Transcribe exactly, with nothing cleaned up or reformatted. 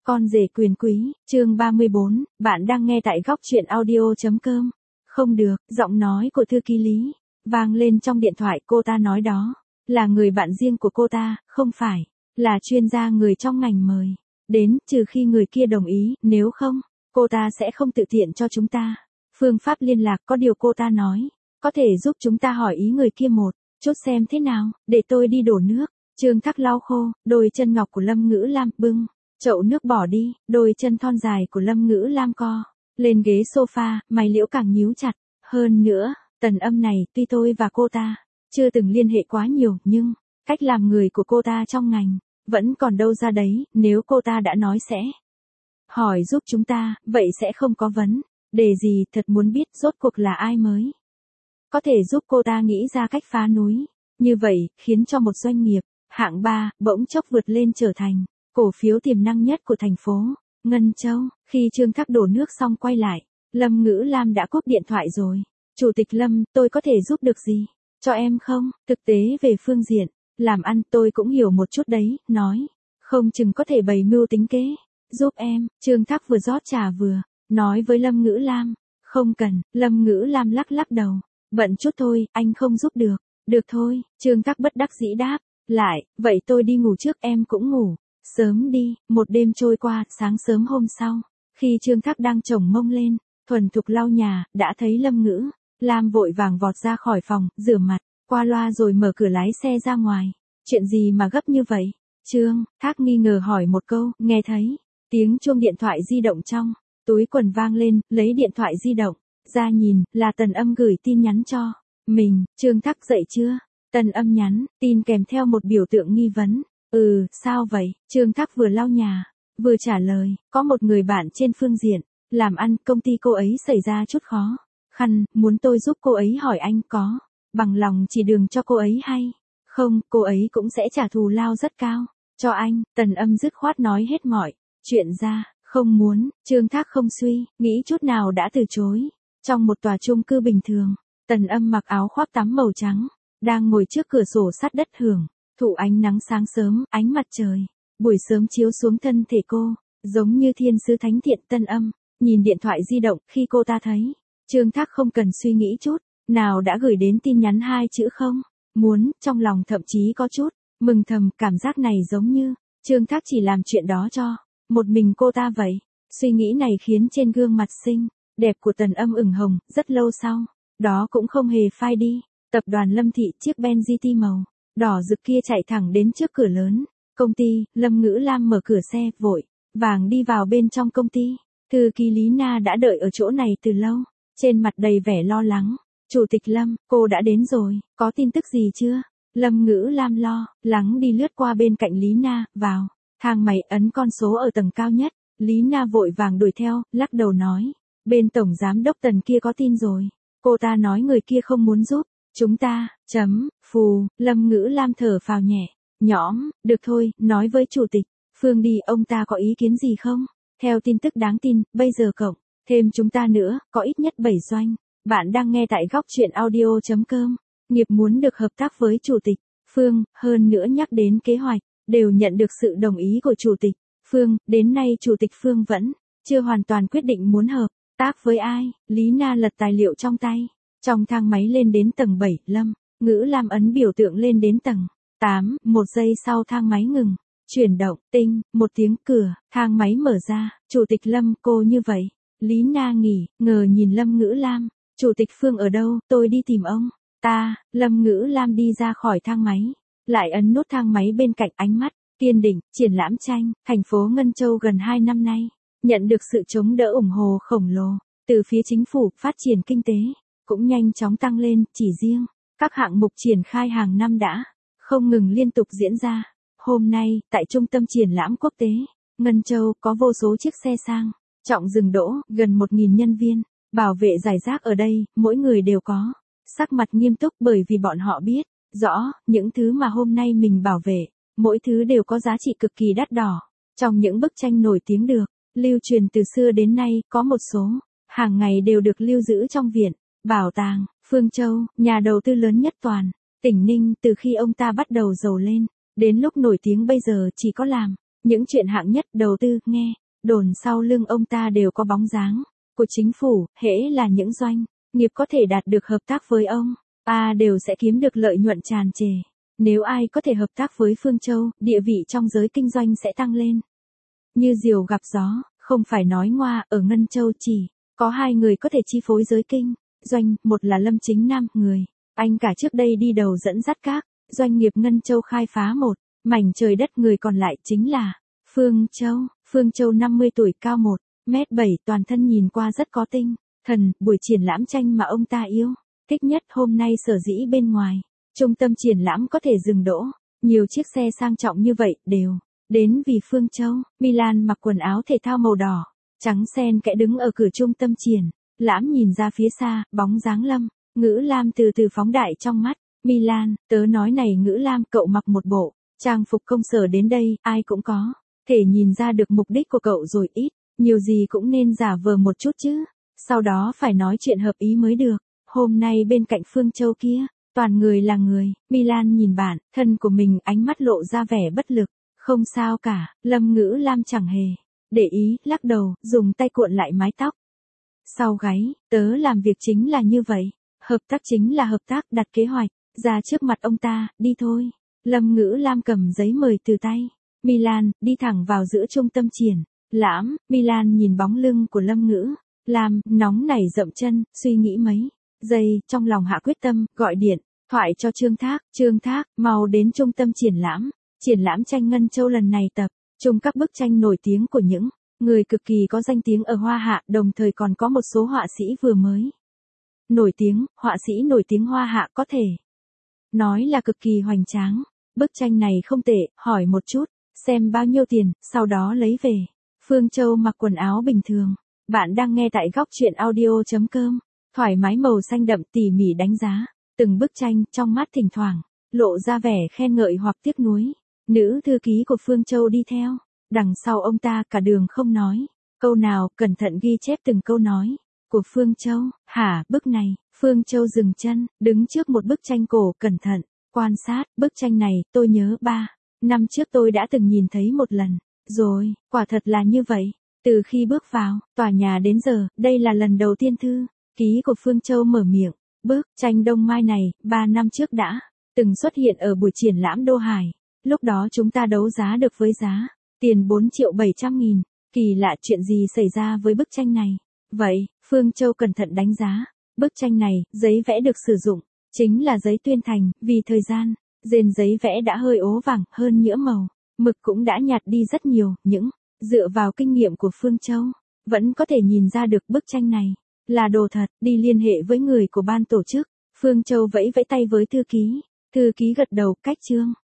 Con rể quyền quý, chương ba mươi bốn, bạn đang nghe tại góc truyện audio.com. Không được, giọng nói của thư ký Lý vang lên trong điện thoại. Cô ta nói đó là người bạn riêng của cô ta, không phải là chuyên gia người trong ngành mời đến, trừ khi người kia đồng ý, nếu không, cô ta sẽ không tự tiện cho chúng ta phương pháp liên lạc. Có điều cô ta nói, có thể giúp chúng ta hỏi ý người kia một chút xem thế nào, để tôi đi đổ nước. Trương Thác lau khô đôi chân ngọc của Lâm Ngữ Lam, bưng chậu nước bỏ đi, đôi chân thon dài của Lâm Ngữ Lam co lên ghế sofa, mày liễu càng nhíu chặt. Hơn nữa, Tần Âm này, tuy tôi và cô ta chưa từng liên hệ quá nhiều, nhưng cách làm người của cô ta trong ngành vẫn còn đâu ra đấy. Nếu cô ta đã nói sẽ hỏi giúp chúng ta, vậy sẽ không có vấn đề gì. Thật muốn biết rốt cuộc là ai mới có thể giúp cô ta nghĩ ra cách phá núi như vậy, khiến cho một doanh nghiệp hạng ba bỗng chốc vượt lên trở thành cổ phiếu tiềm năng nhất của thành phố Ngân Châu. Khi Trương Thác đổ nước xong quay lại, Lâm Ngữ Lam đã cúp điện thoại rồi. Chủ tịch Lâm, tôi có thể giúp được gì cho em không? Thực tế về phương diện làm ăn tôi cũng hiểu một chút đấy, nói không chừng có thể bày mưu tính kế giúp em. Trương Thác vừa rót trà vừa nói với Lâm Ngữ Lam. Không cần. Lâm Ngữ Lam lắc lắc đầu. Bận chút thôi, anh không giúp được. Được thôi, Trương Thác bất đắc dĩ đáp lại, vậy tôi đi ngủ trước, em cũng ngủ sớm đi. Một đêm trôi qua, sáng sớm hôm sau, khi Trương Thác đang chổng mông lên thuần thục lau nhà, đã thấy Lâm Ngữ Lam vội vàng vọt ra khỏi phòng, rửa mặt qua loa rồi mở cửa lái xe ra ngoài. Chuyện gì mà gấp như vậy? Trương Thác nghi ngờ hỏi một câu. Nghe thấy tiếng chuông điện thoại di động trong túi quần vang lên, lấy điện thoại di động ra nhìn, là Tần Âm gửi tin nhắn cho mình. Trương Thác dậy chưa? Tần Âm nhắn tin kèm theo một biểu tượng nghi vấn. Ừ, sao vậy? Trương Thác vừa lau nhà vừa trả lời, có một người bạn trên phương diện làm ăn, công ty cô ấy xảy ra chút khó khăn, muốn tôi giúp cô ấy hỏi anh có bằng lòng chỉ đường cho cô ấy hay không. Cô ấy cũng sẽ trả thù lao rất cao cho anh. Tần Âm dứt khoát nói hết mọi chuyện ra. Không muốn. Trương Thác không suy nghĩ chút nào đã từ chối. Trong một tòa chung cư bình thường, Tần Âm mặc áo khoác tắm màu trắng, đang ngồi trước cửa sổ sát đất hưởng thụ ánh nắng sáng sớm. Ánh mặt trời buổi sớm chiếu xuống thân thể cô, giống như thiên sứ thánh thiện. Tần Âm nhìn điện thoại di động, khi cô ta thấy Trương Thác không cần suy nghĩ chút nào đã gửi đến tin nhắn hai chữ không muốn, trong lòng thậm chí có chút mừng thầm. Cảm giác này giống như Trương Thác chỉ làm chuyện đó cho một mình cô ta vậy. Suy nghĩ này khiến trên gương mặt xinh đẹp của Tần Âm ửng hồng. Rất lâu sau đó cũng không hề phai đi. Tập đoàn Lâm Thị, chiếc Benz giê tê màu đỏ rực kia chạy thẳng đến trước cửa lớn công ty. Lâm Ngữ Lam mở cửa xe, vội vàng đi vào bên trong công ty. Thư ký Lý Na đã đợi ở chỗ này từ lâu, trên mặt đầy vẻ lo lắng. Chủ tịch Lâm, cô đã đến rồi, có tin tức gì chưa? Lâm Ngữ Lam lo lắng đi lướt qua bên cạnh Lý Na, vào thang máy ấn con số ở tầng cao nhất. Lý Na vội vàng đuổi theo, lắc đầu nói, bên tổng giám đốc Tần kia có tin rồi. Cô ta nói người kia không muốn giúp chúng ta. Chấm, phù. Lâm Ngữ Lam thở phào nhẹ nhõm. Được thôi, nói với chủ tịch Phương đi, ông ta có ý kiến gì không? Theo tin tức đáng tin, bây giờ cộng thêm chúng ta nữa, có ít nhất bảy doanh. Bạn đang nghe tại góc truyện audio.com. Nghiệp muốn được hợp tác với chủ tịch Phương, hơn nữa nhắc đến kế hoạch, đều nhận được sự đồng ý của chủ tịch Phương. Đến nay chủ tịch Phương vẫn chưa hoàn toàn quyết định muốn hợp tác với ai. Lý Na lật tài liệu trong tay. Trong thang máy lên đến tầng bảy, Lâm Ngữ Lam ấn biểu tượng lên đến tầng tám. Một giây sau thang máy ngừng chuyển động, tinh một tiếng, cửa thang máy mở ra. Chủ tịch Lâm, cô như vậy? Lý Na nghỉ ngờ nhìn Lâm Ngữ Lam. Chủ tịch Phương ở đâu? Tôi đi tìm ông ta. Lâm Ngữ Lam đi ra khỏi thang máy, lại ấn nút thang máy bên cạnh, ánh mắt kiên định. Triển lãm tranh thành phố Ngân Châu gần hai năm nay nhận được sự chống đỡ ủng hộ khổng lồ từ phía chính phủ. Phát triển kinh tế cũng nhanh chóng tăng lên. Chỉ riêng các hạng mục triển khai hàng năm đã không ngừng liên tục diễn ra. Hôm nay, tại Trung tâm Triển lãm Quốc tế Ngân Châu, có vô số chiếc xe sang trọng dừng đỗ, gần một nghìn nhân viên bảo vệ rải rác ở đây, mỗi người đều có sắc mặt nghiêm túc, bởi vì bọn họ biết rõ, những thứ mà hôm nay mình bảo vệ, mỗi thứ đều có giá trị cực kỳ đắt đỏ. Trong những bức tranh nổi tiếng được lưu truyền từ xưa đến nay, có một số hàng ngày đều được lưu giữ trong viện bảo tàng Phương Châu, nhà đầu tư lớn nhất toàn tỉnh Ninh. Từ khi ông ta bắt đầu giàu lên đến lúc nổi tiếng bây giờ, chỉ có làm Những chuyện hạng nhất đầu tư, nghe, đồn sau lưng ông ta đều có bóng dáng của chính phủ, hễ là những doanh nghiệp có thể đạt được hợp tác với ông, a đều sẽ kiếm được lợi nhuận tràn trề. Nếu ai có thể hợp tác với Phương Châu, địa vị trong giới kinh doanh sẽ tăng lên như diều gặp gió, không phải nói ngoa, ở Ngân Châu chỉ có hai người có thể chi phối giới kinh doanh, một là Lâm Chính Nam, người anh cả trước đây đi đầu dẫn dắt các doanh nghiệp Ngân Châu khai phá một mảnh trời đất, người còn lại chính là Phương Châu. Phương Châu năm mươi tuổi, cao một mét bảy, toàn thân nhìn qua rất có tinh thần. Buổi triển lãm tranh mà ông ta yêu thích nhất hôm nay sở dĩ bên ngoài trung tâm triển lãm có thể dừng đỗ nhiều chiếc xe sang trọng như vậy đều đến vì Phương Châu. Milan mặc quần áo thể thao màu đỏ trắng xen kẽ đứng ở cửa trung tâm triển lãm, nhìn ra phía xa, bóng dáng Lâm Ngữ Lam từ từ phóng đại trong mắt. Milan, tớ nói này Ngữ Lam, cậu mặc một bộ trang phục công sở đến đây, ai cũng có thể nhìn ra được mục đích của cậu rồi, ít nhiều gì cũng nên giả vờ một chút chứ. Sau đó phải nói chuyện hợp ý mới được. Hôm nay bên cạnh Phương Châu kia, toàn người là người. Milan nhìn bạn thân của mình, ánh mắt lộ ra vẻ bất lực. Không sao cả, Lâm Ngữ Lam chẳng hề để ý, lắc đầu, dùng tay cuộn lại mái tóc sau gáy. Tớ làm việc chính là như vậy, hợp tác chính là hợp tác, đặt kế hoạch ra trước mặt ông ta, đi thôi. Lâm Ngữ Lam cầm giấy mời từ tay Milan, đi thẳng vào giữa trung tâm triển lãm. Milan nhìn bóng lưng của Lâm Ngữ Lam, nóng nảy dậm chân, suy nghĩ mấy giây, trong lòng hạ quyết tâm, gọi điện thoại cho Trương Thác. Trương Thác, mau đến trung tâm triển lãm. Triển lãm tranh Ngân Châu lần này tập trung các bức tranh nổi tiếng của những người cực kỳ có danh tiếng ở Hoa Hạ, đồng thời còn có một số họa sĩ vừa mới nổi tiếng. Họa sĩ nổi tiếng Hoa Hạ có thể nói là cực kỳ hoành tráng. Bức tranh này không tệ, hỏi một chút xem bao nhiêu tiền, sau đó lấy về. Phương Châu mặc quần áo bình thường. Bạn đang nghe tại góc truyện audio chấm com. Thoải mái màu xanh đậm, tỉ mỉ đánh giá từng bức tranh, trong mắt thỉnh thoảng lộ ra vẻ khen ngợi hoặc tiếc nuối. Nữ thư ký của Phương Châu đi theo đằng sau ông ta, cả đường không nói câu nào, cẩn thận ghi chép từng câu nói của Phương Châu. Hả, bức này? Phương Châu dừng chân, đứng trước một bức tranh cổ, cẩn thận quan sát. Bức tranh này, tôi nhớ ba năm trước tôi đã từng nhìn thấy một lần rồi, quả thật là như vậy. Từ khi bước vào tòa nhà đến giờ, đây là lần đầu tiên thư ký của Phương Châu mở miệng. Bức tranh Đông Mai này, ba năm trước đã từng xuất hiện ở buổi triển lãm Đô Hải. Lúc đó chúng ta đấu giá được với giá tiền bốn triệu bảy trăm nghìn. Kỳ lạ, chuyện gì xảy ra với bức tranh này? Vậy, Phương Châu cẩn thận đánh giá. Bức tranh này, giấy vẽ được sử dụng chính là giấy tuyên thành, vì thời gian rền giấy vẽ đã hơi ố vàng, hơn nữa màu mực cũng đã nhạt đi rất nhiều. Những dựa vào kinh nghiệm của Phương Châu, vẫn có thể nhìn ra được bức tranh này là đồ thật. Đi liên hệ với người của ban tổ chức. Phương Châu vẫy vẫy tay với thư ký. Thư ký gật đầu, cách Trương